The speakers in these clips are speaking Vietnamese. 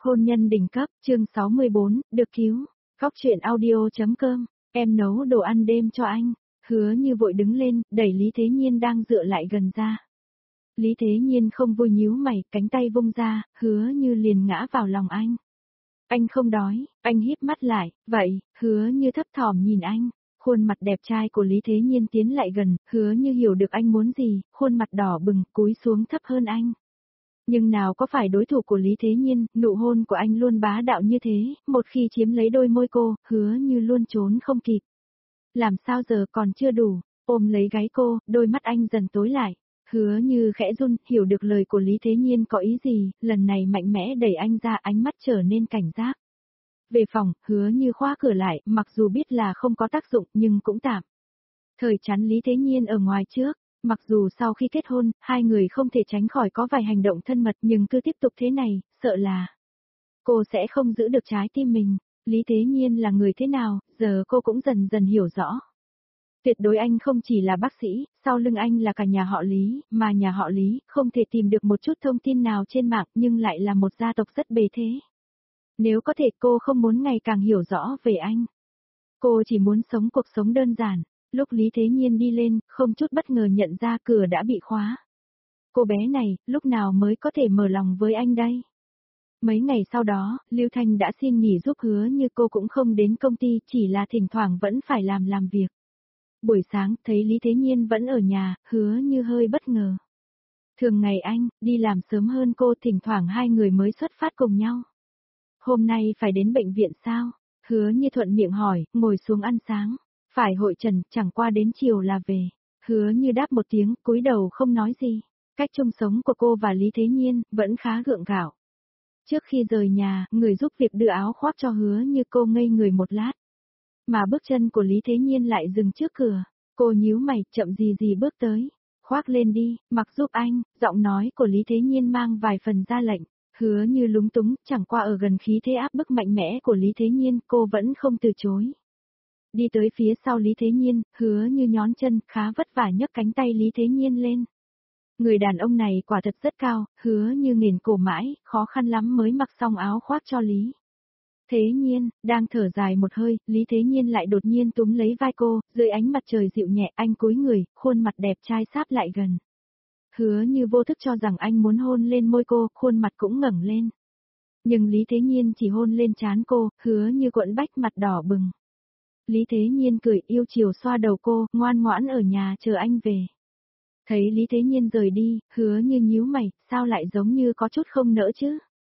Hôn nhân đỉnh cấp, chương 64, được cứu. Góc truyện audio.com, em nấu đồ ăn đêm cho anh. Hứa Như vội đứng lên, đẩy Lý Thế Nhiên đang dựa lại gần ra. Lý Thế Nhiên không vui nhíu mày, cánh tay vung ra, Hứa Như liền ngã vào lòng anh. Anh không đói, anh híp mắt lại, vậy, Hứa Như thấp thỏm nhìn anh. Khuôn mặt đẹp trai của Lý Thế Nhiên tiến lại gần, Hứa Như hiểu được anh muốn gì, khuôn mặt đỏ bừng, cúi xuống thấp hơn anh. Nhưng nào có phải đối thủ của Lý Thế Nhiên, nụ hôn của anh luôn bá đạo như thế, một khi chiếm lấy đôi môi cô, Hứa Như luôn trốn không kịp. Làm sao giờ còn chưa đủ, ôm lấy gáy cô, đôi mắt anh dần tối lại. Hứa Như khẽ run, hiểu được lời của Lý Thế Nhiên có ý gì, lần này mạnh mẽ đẩy anh ra, ánh mắt trở nên cảnh giác. Về phòng, Hứa Như khóa cửa lại, mặc dù biết là không có tác dụng nhưng cũng tạm. Thời chắn Lý Thế Nhiên ở ngoài trước. Mặc dù sau khi kết hôn, hai người không thể tránh khỏi có vài hành động thân mật nhưng cứ tiếp tục thế này, sợ là cô sẽ không giữ được trái tim mình. Lý Thế Nhiên là người thế nào, giờ cô cũng dần dần hiểu rõ. Tuyệt đối anh không chỉ là bác sĩ, sau lưng anh là cả nhà họ Lý, mà nhà họ Lý không thể tìm được một chút thông tin nào trên mạng nhưng lại là một gia tộc rất bề thế. Nếu có thể cô không muốn ngày càng hiểu rõ về anh. Cô chỉ muốn sống cuộc sống đơn giản. Lúc Lý Thế Nhiên đi lên, không chút bất ngờ nhận ra cửa đã bị khóa. Cô bé này, lúc nào mới có thể mở lòng với anh đây? Mấy ngày sau đó, Lưu Thanh đã xin nghỉ giúp Hứa Như, cô cũng không đến công ty, chỉ là thỉnh thoảng vẫn phải làm việc. Buổi sáng, thấy Lý Thế Nhiên vẫn ở nhà, Hứa Như hơi bất ngờ. Thường ngày anh, đi làm sớm hơn cô, thỉnh thoảng hai người mới xuất phát cùng nhau. Hôm nay phải đến bệnh viện sao? Hứa Như thuận miệng hỏi, ngồi xuống ăn sáng. Phải hội trần, chẳng qua đến chiều là về. Hứa Như đáp một tiếng, cúi đầu không nói gì. Cách chung sống của cô và Lý Thế Nhiên vẫn khá gượng gạo. Trước khi rời nhà, người giúp việc đưa áo khoác cho Hứa Như, cô ngây người một lát. Mà bước chân của Lý Thế Nhiên lại dừng trước cửa. Cô nhíu mày, chậm gì bước tới. Khoác lên đi, mặc giúp anh, giọng nói của Lý Thế Nhiên mang vài phần ra lệnh. Hứa Như lúng túng, chẳng qua ở gần khí thế áp bức mạnh mẽ của Lý Thế Nhiên, cô vẫn không từ chối. Đi tới phía sau Lý Thế Nhiên, Hứa Như nhón chân, khá vất vả nhấc cánh tay Lý Thế Nhiên lên. Người đàn ông này quả thật rất cao, Hứa Như nghiền cổ mãi, khó khăn lắm mới mặc xong áo khoác cho Lý Thế Nhiên. Đang thở dài một hơi, Lý Thế Nhiên lại đột nhiên túm lấy vai cô, dưới ánh mặt trời dịu nhẹ, anh cúi người, khuôn mặt đẹp trai sáp lại gần. Hứa Như vô thức cho rằng anh muốn hôn lên môi cô, khuôn mặt cũng ngẩng lên. Nhưng Lý Thế Nhiên chỉ hôn lên trán cô, Hứa Như quẫn bách mặt đỏ bừng. Lý Thế Nhiên cười yêu chiều xoa đầu cô, ngoan ngoãn ở nhà chờ anh về. Thấy Lý Thế Nhiên rời đi, Hứa Như nhíu mày, sao lại giống như có chút không nỡ chứ?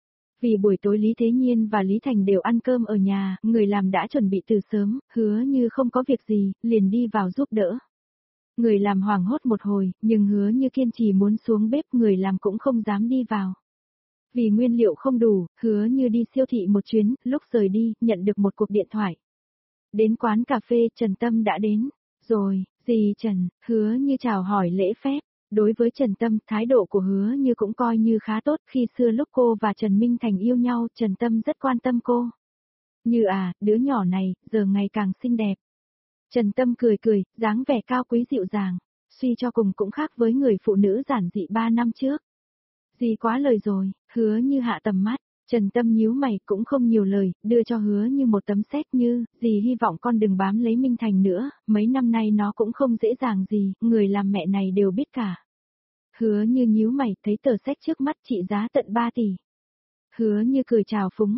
Vì buổi tối Lý Thế Nhiên và Lý Thành đều ăn cơm ở nhà, người làm đã chuẩn bị từ sớm, Hứa Như không có việc gì, liền đi vào giúp đỡ. Người làm hoảng hốt một hồi, nhưng Hứa Như kiên trì muốn xuống bếp, người làm cũng không dám đi vào. Vì nguyên liệu không đủ, Hứa Như đi siêu thị một chuyến, lúc rời đi, nhận được một cuộc điện thoại. Đến quán cà phê, Trần Tâm đã đến. Rồi, dì Trần, Hứa Như chào hỏi lễ phép. Đối với Trần Tâm, thái độ của Hứa Như cũng coi như khá tốt. Khi xưa lúc cô và Trần Minh Thành yêu nhau, Trần Tâm rất quan tâm cô. Như đứa nhỏ này, giờ ngày càng xinh đẹp. Trần Tâm cười, dáng vẻ cao quý dịu dàng. Suy cho cùng cũng khác với người phụ nữ giản dị 3 năm trước. Dì quá lời rồi, Hứa Như hạ tầm mắt. Trần Tâm nhíu mày cũng không nhiều lời, đưa cho Hứa Như một tấm séc như, dì hy vọng con đừng bám lấy Minh Thành nữa, mấy năm nay nó cũng không dễ dàng gì, người làm mẹ này đều biết cả. Hứa Như nhíu mày, thấy tờ séc trước mắt trị giá tận 3 tỷ. Hứa Như cười chào phúng,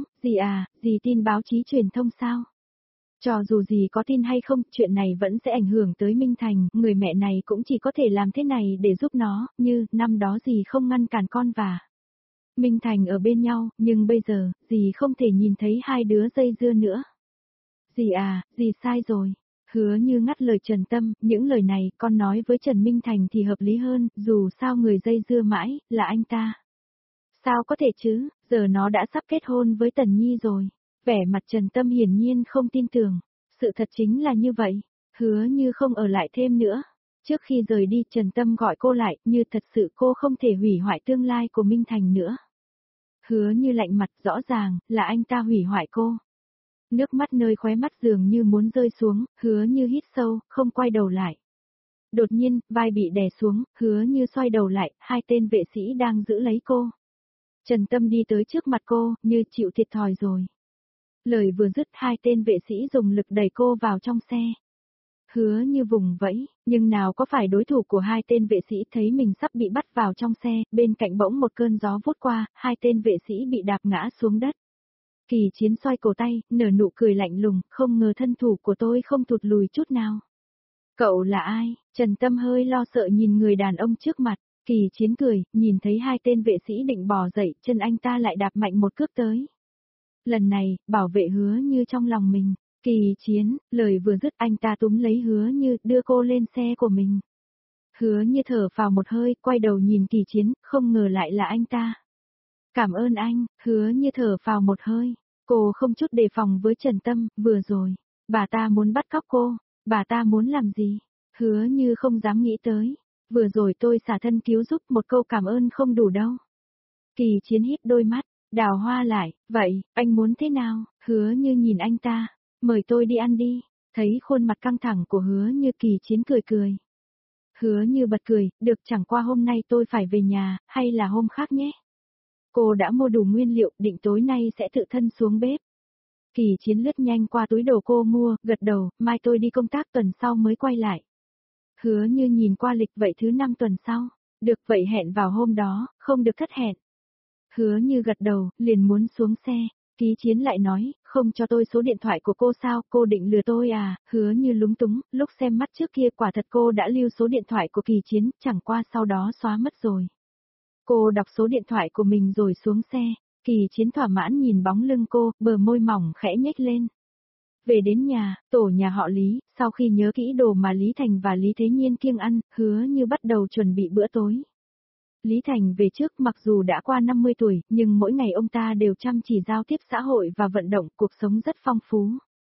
dì tin báo chí truyền thông sao? Cho dù dì có tin hay không, chuyện này vẫn sẽ ảnh hưởng tới Minh Thành, người mẹ này cũng chỉ có thể làm thế này để giúp nó, như, năm đó dì không ngăn cản con và Minh Thành ở bên nhau, nhưng bây giờ, dì không thể nhìn thấy hai đứa dây dưa nữa. Dì sai rồi. Hứa Như ngắt lời Trần Tâm, những lời này con nói với Trần Minh Thành thì hợp lý hơn, dù sao người dây dưa mãi, là anh ta. Sao có thể chứ, giờ nó đã sắp kết hôn với Tần Nhi rồi. Vẻ mặt Trần Tâm hiển nhiên không tin tưởng. Sự thật chính là như vậy. Hứa Như không ở lại thêm nữa. Trước khi rời đi, Trần Tâm gọi cô lại, như thật sự cô không thể hủy hoại tương lai của Minh Thành nữa. Hứa Như lạnh mặt, rõ ràng, là anh ta hủy hoại cô. Nước mắt nơi khóe mắt dường như muốn rơi xuống, Hứa Như hít sâu, không quay đầu lại. Đột nhiên, vai bị đè xuống, Hứa Như xoay đầu lại, hai tên vệ sĩ đang giữ lấy cô. Trần Tâm đi tới trước mặt cô, như chịu thiệt thòi rồi. Lời vừa dứt hai tên vệ sĩ dùng lực đẩy cô vào trong xe. Hứa Như vùng vẫy, nhưng nào có phải đối thủ của hai tên vệ sĩ, thấy mình sắp bị bắt vào trong xe, bên cạnh bỗng một cơn gió vút qua, hai tên vệ sĩ bị đạp ngã xuống đất. Kỳ Chiến xoay cổ tay, nở nụ cười lạnh lùng, không ngờ thân thủ của tôi không thụt lùi chút nào. Cậu là ai? Trần Tâm hơi lo sợ nhìn người đàn ông trước mặt. Kỳ Chiến cười, nhìn thấy hai tên vệ sĩ định bò dậy, chân anh ta lại đạp mạnh một cước tới. Lần này, bảo vệ Hứa Như trong lòng mình. Kỳ Chiến, lời vừa dứt anh ta túm lấy Hứa Như, đưa cô lên xe của mình. Hứa Như thở phào một hơi, quay đầu nhìn Kỳ Chiến, không ngờ lại là anh ta. Cảm ơn anh, Hứa Như thở phào một hơi. Cô không chút đề phòng với Trần Tâm, vừa rồi, bà ta muốn bắt cóc cô, bà ta muốn làm gì? Hứa Như không dám nghĩ tới. Vừa rồi tôi xả thân cứu giúp, một câu cảm ơn không đủ đâu. Kỳ Chiến híp đôi mắt, đào hoa lại, vậy, anh muốn thế nào? Hứa Như nhìn anh ta, mời tôi đi ăn đi. Thấy khuôn mặt căng thẳng của Hứa Như, Kỳ Chiến cười cười. Hứa Như bật cười, được, chẳng qua hôm nay tôi phải về nhà, hay là hôm khác nhé. Cô đã mua đủ nguyên liệu, định tối nay sẽ tự thân xuống bếp. Kỳ Chiến lướt nhanh qua túi đồ cô mua, gật đầu, mai tôi đi công tác, tuần sau mới quay lại. Hứa Như nhìn qua lịch, vậy thứ 5 tuần sau. Được, vậy hẹn vào hôm đó, không được thất hẹn. Hứa Như gật đầu, liền muốn xuống xe. Kỳ Chiến lại nói, không cho tôi số điện thoại của cô sao, cô định lừa tôi à? Hứa Như lúng túng, lúc xem mắt trước kia quả thật cô đã lưu số điện thoại của Kỳ Chiến, chẳng qua sau đó xóa mất rồi. Cô đọc số điện thoại của mình rồi xuống xe. Kỳ Chiến thỏa mãn nhìn bóng lưng cô, bờ môi mỏng khẽ nhếch lên. Về đến nhà, tổ nhà họ Lý, sau khi nhớ kỹ đồ mà Lý Thành và Lý Thế Nhiên kiêng ăn, Hứa Như bắt đầu chuẩn bị bữa tối. Lý Thành về trước, mặc dù đã qua 50 tuổi, nhưng mỗi ngày ông ta đều chăm chỉ giao tiếp xã hội và vận động, cuộc sống rất phong phú.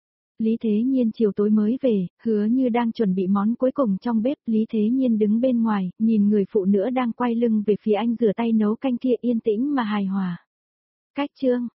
Lý Thế Nhiên chiều tối mới về, Hứa Như đang chuẩn bị món cuối cùng trong bếp, Lý Thế Nhiên đứng bên ngoài, nhìn người phụ nữ đang quay lưng về phía anh rửa tay nấu canh kia, yên tĩnh mà hài hòa. Cách chương